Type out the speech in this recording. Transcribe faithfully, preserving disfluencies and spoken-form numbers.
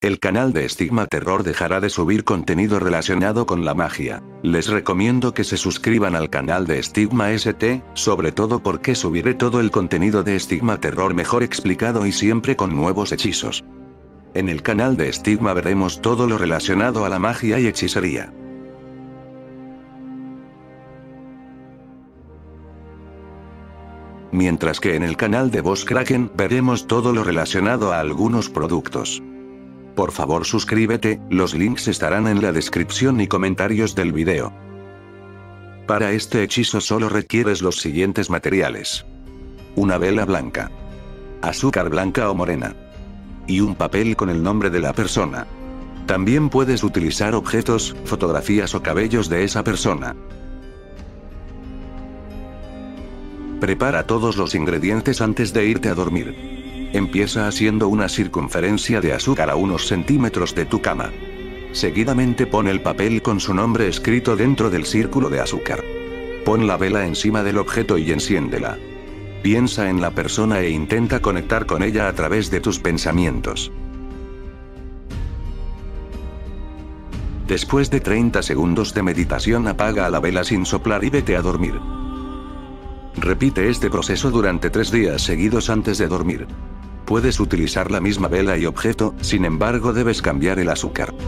El canal de Estigma Terror dejará de subir contenido relacionado con la magia. Les recomiendo que se suscriban al canal de Estigma S T, sobre todo porque subiré todo el contenido de Estigma Terror mejor explicado y siempre con nuevos hechizos. En el canal de Estigma veremos todo lo relacionado a la magia y hechicería. Mientras que en el canal de Boss Kraken veremos todo lo relacionado a algunos productos. Por favor suscríbete, los links estarán en la descripción y comentarios del video. Para este hechizo solo requieres los siguientes materiales. Una vela blanca. Azúcar blanca o morena. Y un papel con el nombre de la persona. También puedes utilizar objetos, fotografías o cabellos de esa persona. Prepara todos los ingredientes antes de irte a dormir. Empieza haciendo una circunferencia de azúcar a unos centímetros de tu cama. Seguidamente pon el papel con su nombre escrito dentro del círculo de azúcar. Pon la vela encima del objeto y enciéndela. Piensa en la persona e intenta conectar con ella a través de tus pensamientos. Después de treinta segundos de meditación, apaga la vela sin soplar y vete a dormir. Repite este proceso durante tres días seguidos antes de dormir. Puedes utilizar la misma vela y objeto, sin embargo debes cambiar el azúcar.